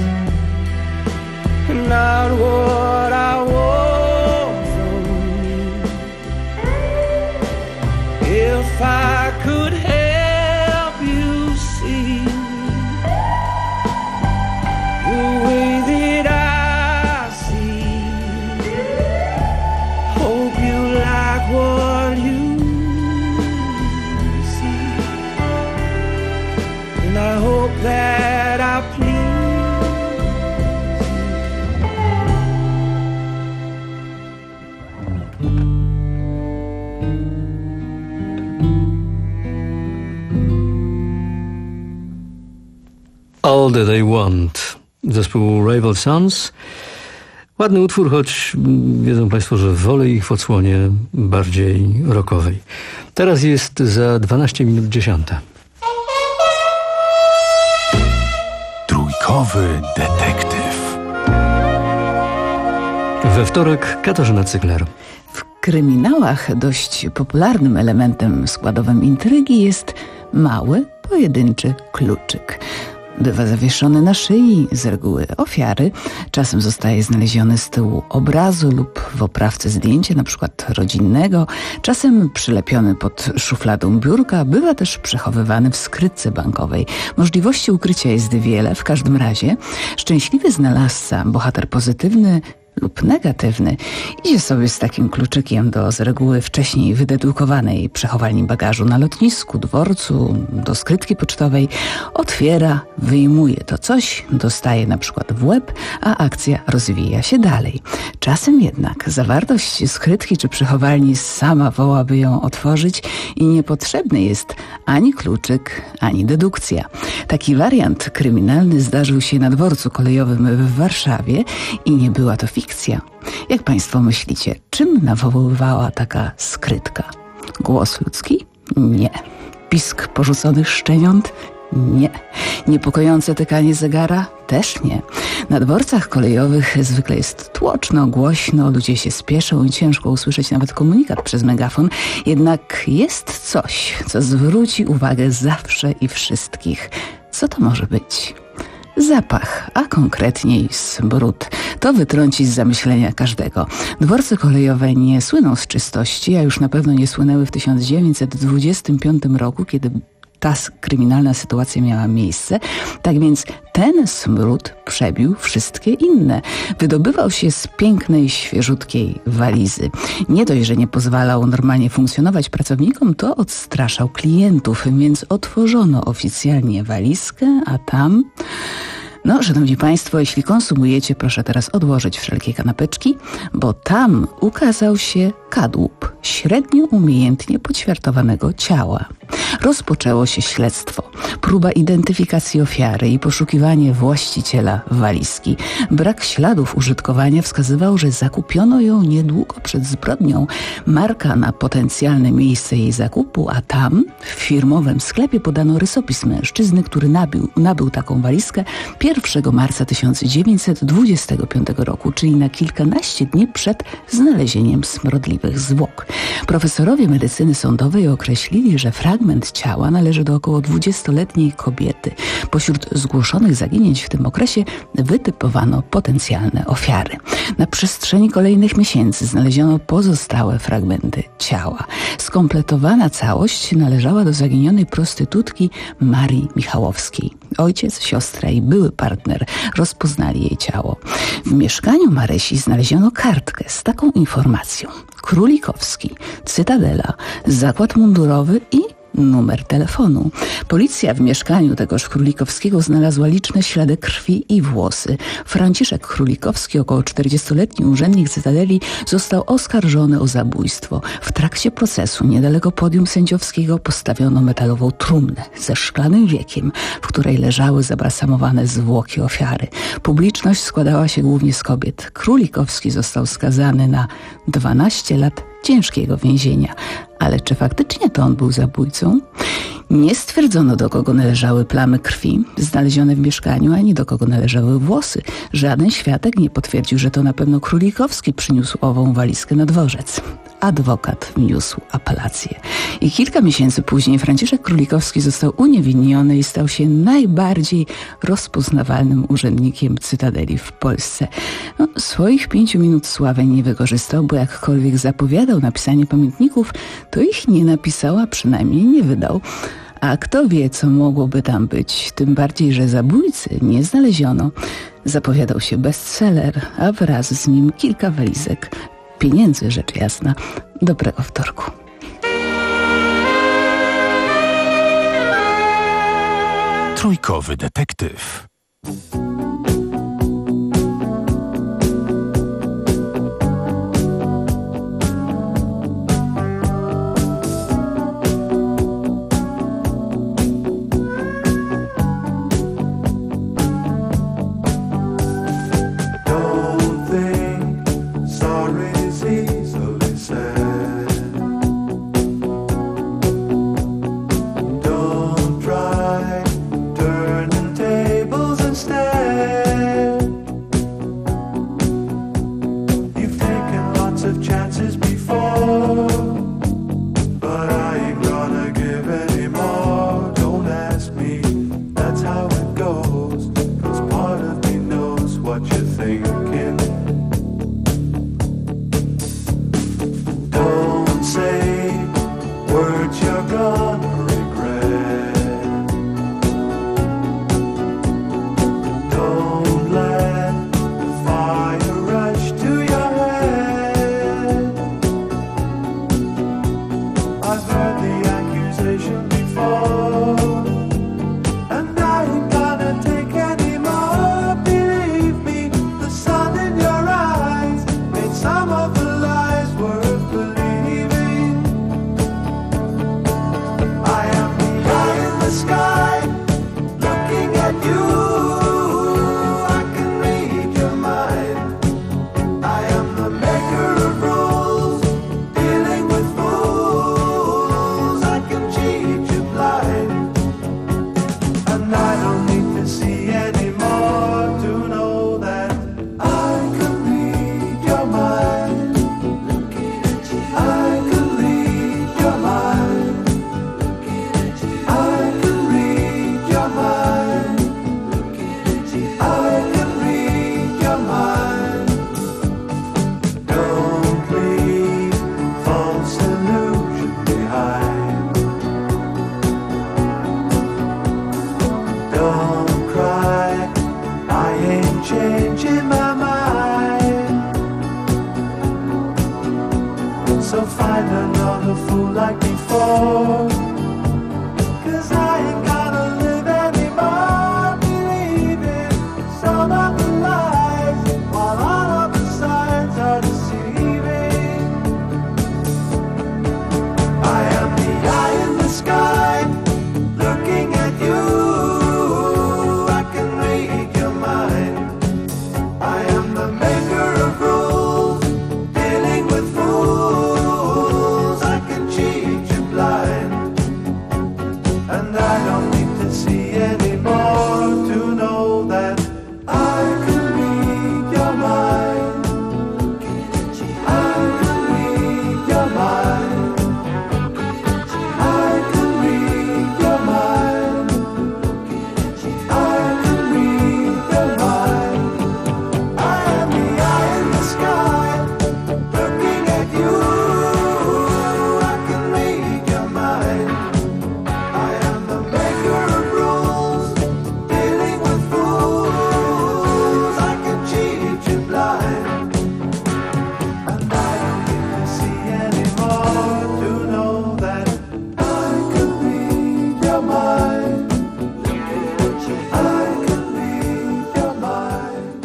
not what I want from you. If I could help you see the way that I see, hope you like what you see, and I hope that I please. All That I Want, zespołu Rival Sons. Ładny utwór, choć wiedzą Państwo, że wolę ich w odsłonie bardziej rockowej. Teraz jest za dwanaście minut dziesiąta. Trójkowy detektyw. We wtorek Katarzyna Cygler. W kryminałach dość popularnym elementem składowym intrygi jest mały, pojedynczy kluczyk. Bywa zawieszony na szyi z reguły ofiary. Czasem zostaje znaleziony z tyłu obrazu lub w oprawce zdjęcia, na przykład rodzinnego. Czasem przylepiony pod szufladą biurka. Bywa też przechowywany w skrytce bankowej. Możliwości ukrycia jest wiele. W każdym razie szczęśliwy znalazca, bohater pozytywny lub negatywny, idzie sobie z takim kluczykiem do z reguły wcześniej wydedukowanej przechowalni bagażu na lotnisku, dworcu, do skrytki pocztowej, otwiera, wyjmuje to coś, dostaje na przykład w łeb, a akcja rozwija się dalej. Czasem jednak zawartość skrytki czy przechowalni sama woła, by ją otworzyć i niepotrzebny jest ani kluczyk, ani dedukcja. Taki wariant kryminalny zdarzył się na dworcu kolejowym w Warszawie i nie była to fikcja. Jak Państwo myślicie, czym nawoływała taka skrytka? Głos ludzki? Nie. Pisk porzuconych szczeniąt? Nie. Niepokojące tykanie zegara? Też nie. Na dworcach kolejowych zwykle jest tłoczno, głośno, ludzie się spieszą i ciężko usłyszeć nawet komunikat przez megafon. Jednak jest coś, co zwróci uwagę zawsze i wszystkich. Co to może być? Zapach, a konkretniej smród. To wytrąci z zamyślenia każdego. Dworce kolejowe nie słyną z czystości, a już na pewno nie słynęły w tysiąc dziewięćset dwudziestym piątym roku, kiedy ta kryminalna sytuacja miała miejsce. Tak więc ten smród przebił wszystkie inne. Wydobywał się z pięknej, świeżutkiej walizy. Nie dość, że nie pozwalał normalnie funkcjonować pracownikom, to odstraszał klientów, więc otworzono oficjalnie walizkę, a tam... No, szanowni Państwo, jeśli konsumujecie, proszę teraz odłożyć wszelkie kanapeczki, bo tam ukazał się kadłub średnio umiejętnie poćwiartowanego ciała. Rozpoczęło się śledztwo, próba identyfikacji ofiary i poszukiwanie właściciela walizki. Brak śladów użytkowania wskazywał, że zakupiono ją niedługo przed zbrodnią. Marka na potencjalne miejsce jej zakupu, a tam w firmowym sklepie podano rysopis mężczyzny, który nabył, nabył taką walizkę pierwszego marca tysiąc dziewięćset dwudziestego piątego roku, czyli na kilkanaście dni przed znalezieniem smrodliwych zwłok. Profesorowie medycyny sądowej określili, że fragment ciała należy do około dwudziestoletniej kobiety. Pośród zgłoszonych zaginięć w tym okresie wytypowano potencjalne ofiary. Na przestrzeni kolejnych miesięcy znaleziono pozostałe fragmenty ciała. Skompletowana całość należała do zaginionej prostytutki Marii Michałowskiej. Ojciec, siostra i były partner rozpoznali jej ciało. W mieszkaniu Marysi znaleziono kartkę z taką informacją: Królikowski, Cytadela, zakład mundurowy i numer telefonu. Policja w mieszkaniu tegoż Królikowskiego znalazła liczne ślady krwi i włosy. Franciszek Królikowski, około czterdziestoletni urzędnik Cytadeli, został oskarżony o zabójstwo. W trakcie procesu niedaleko podium sędziowskiego postawiono metalową trumnę ze szklanym wiekiem, w której leżały zabalsamowane zwłoki ofiary. Publiczność składała się głównie z kobiet. Królikowski został skazany na dwanaście lat ciężkiego więzienia. Ale czy faktycznie to on był zabójcą? Nie stwierdzono, do kogo należały plamy krwi znalezione w mieszkaniu, ani do kogo należały włosy. Żaden świadek nie potwierdził, że to na pewno Królikowski przyniósł ową walizkę na dworzec. Adwokat wniósł apelację. I kilka miesięcy później Franciszek Królikowski został uniewinniony i stał się najbardziej rozpoznawalnym urzędnikiem Cytadeli w Polsce. No, swoich pięciu minut sławy nie wykorzystał, bo jakkolwiek zapowiadał napisanie pamiętników, to ich nie napisał, a przynajmniej nie wydał. A kto wie, co mogłoby tam być, tym bardziej, że zabójcy nie znaleziono. Zapowiadał się bestseller, a wraz z nim kilka walizek pieniędzy, rzecz jasna. Dobrego wtorku. Trójkowy detektyw. Don't try turning tables instead. find another fool like before. 'Cause I ain't gotta live anymore, believing some of the lies, while all of the signs are deceiving. I am the eye in the sky, looking at you. I can read your mind. I am the maker of rules, dealing with fools. I can cheat you blind, and I don't need to see anymore to know that I can read your mind. I can read your mind. I can read your mind. I can read your mind. I am the eye in the sky, looking at you. I can read your mind. I am the maker of rules, dealing with fools. I can cheat you blind, and I don't need to see anymore to know that I can read your mind. I can read your mind.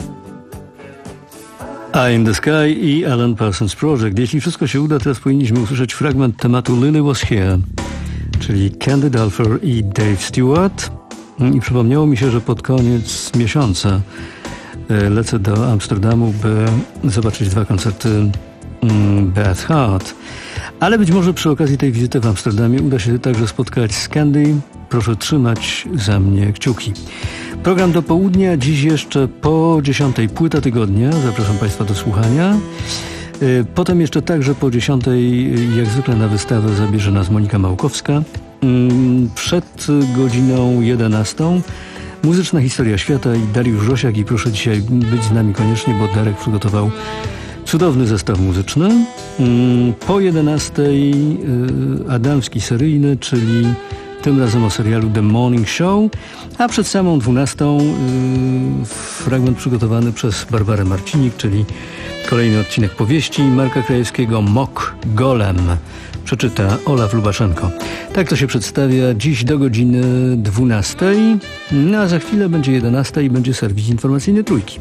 Eye in the Sky i Alan Parsons Project. Jeśli wszystko się uda, teraz powinniśmy usłyszeć fragment tematu Lily Was Here, czyli Candy Dulfer i Dave Stewart. I przypomniało mi się, że pod koniec miesiąca e, lecę do Amsterdamu, by zobaczyć dwa koncerty mm, Beth Hart. Ale być może przy okazji tej wizyty w Amsterdamie uda się także spotkać z Candy. Proszę trzymać za mnie kciuki. Program do południa, dziś jeszcze po dziesiątej płyta tygodnia. Zapraszam Państwa do słuchania. Y, Potem jeszcze także po dziesiątej, jak zwykle na wystawę zabierze nas Monika Małkowska. Y, Przed godziną jedenastą muzyczna historia świata i Dariusz Rosiak. I proszę dzisiaj być z nami koniecznie, bo Darek przygotował cudowny zestaw muzyczny. Y, Po jedenastej y, Adamski seryjny, czyli tym razem o serialu The Morning Show, a przed samą dwunastą yy, fragment przygotowany przez Barbarę Marcinik, czyli kolejny odcinek powieści Marka Krajewskiego Mok Golem. Przeczyta Olaf Lubaszenko. Tak to się przedstawia dziś do godziny dwunastej, no a za chwilę będzie jedenasta i będzie serwis informacyjny Trójki.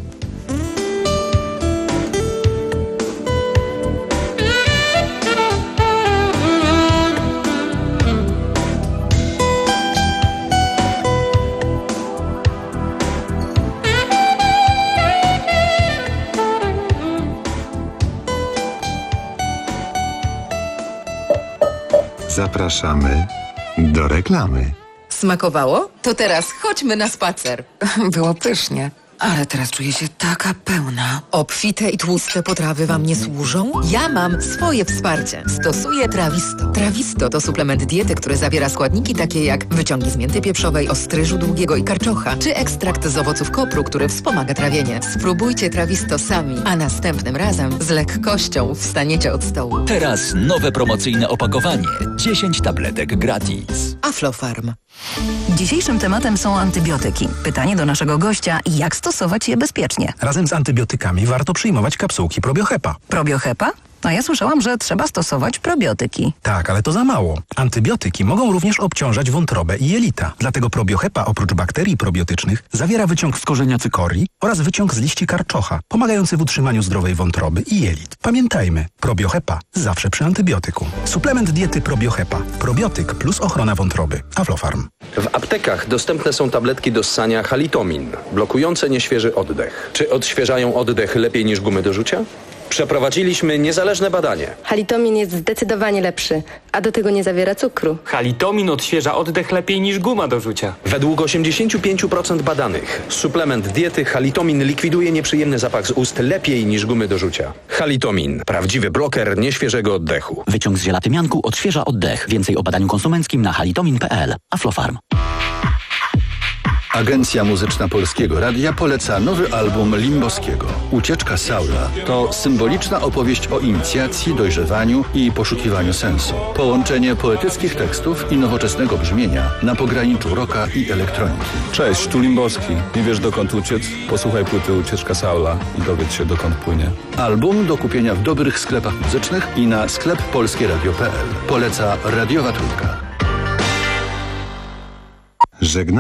Zapraszamy do reklamy. Smakowało? To teraz chodźmy na spacer. Było pysznie. Ale teraz czuję się taka pełna. Obfite i tłuste potrawy wam nie służą? Ja mam swoje wsparcie. Stosuję Trawisto. Trawisto to suplement diety, który zawiera składniki takie jak wyciągi z mięty pieprzowej, ostryżu długiego i karczocha, czy ekstrakt z owoców kopru, który wspomaga trawienie. Spróbujcie Trawisto sami, a następnym razem z lekkością wstaniecie od stołu. Teraz nowe promocyjne opakowanie. dziesięć tabletek gratis. Aflofarm. Dzisiejszym tematem są antybiotyki. Pytanie do naszego gościa, jak stosować je bezpiecznie? Razem z antybiotykami warto przyjmować kapsułki Probiohepa. Probiohepa? A ja słyszałam, że trzeba stosować probiotyki. Tak, ale to za mało. Antybiotyki mogą również obciążać wątrobę i jelita. Dlatego Probiohepa oprócz bakterii probiotycznych zawiera wyciąg z korzenia cykorii oraz wyciąg z liści karczocha, pomagający w utrzymaniu zdrowej wątroby i jelit. Pamiętajmy, Probiohepa zawsze przy antybiotyku. Suplement diety Probiohepa. Probiotyk plus ochrona wątroby. Aflofarm. W aptekach dostępne są tabletki do ssania Halitomin, blokujące nieświeży oddech. Czy odświeżają oddech lepiej niż gumy do rzucia? Przeprowadziliśmy niezależne badanie. Halitomin jest zdecydowanie lepszy, a do tego nie zawiera cukru. Halitomin odświeża oddech lepiej niż guma do rzucia. Według osiemdziesiąt pięć procent badanych suplement diety Halitomin likwiduje nieprzyjemny zapach z ust lepiej niż gumy do rzucia. Halitomin. Prawdziwy bloker nieświeżego oddechu. Wyciąg z ziela tymianku odświeża oddech. Więcej o badaniu konsumenckim na halitomin kropka p l. Aflofarm. Agencja Muzyczna Polskiego Radia poleca nowy album Limboskiego. Ucieczka Saula to symboliczna opowieść o inicjacji, dojrzewaniu i poszukiwaniu sensu. Połączenie poetyckich tekstów i nowoczesnego brzmienia na pograniczu rocka i elektroniki. Cześć, tu Limboski. Nie wiesz dokąd uciec? Posłuchaj płyty Ucieczka Saula i dowiedz się dokąd płynie. Album do kupienia w dobrych sklepach muzycznych i na sklep polskieradio kropka p l. Poleca Radiowa Trójka. Żegna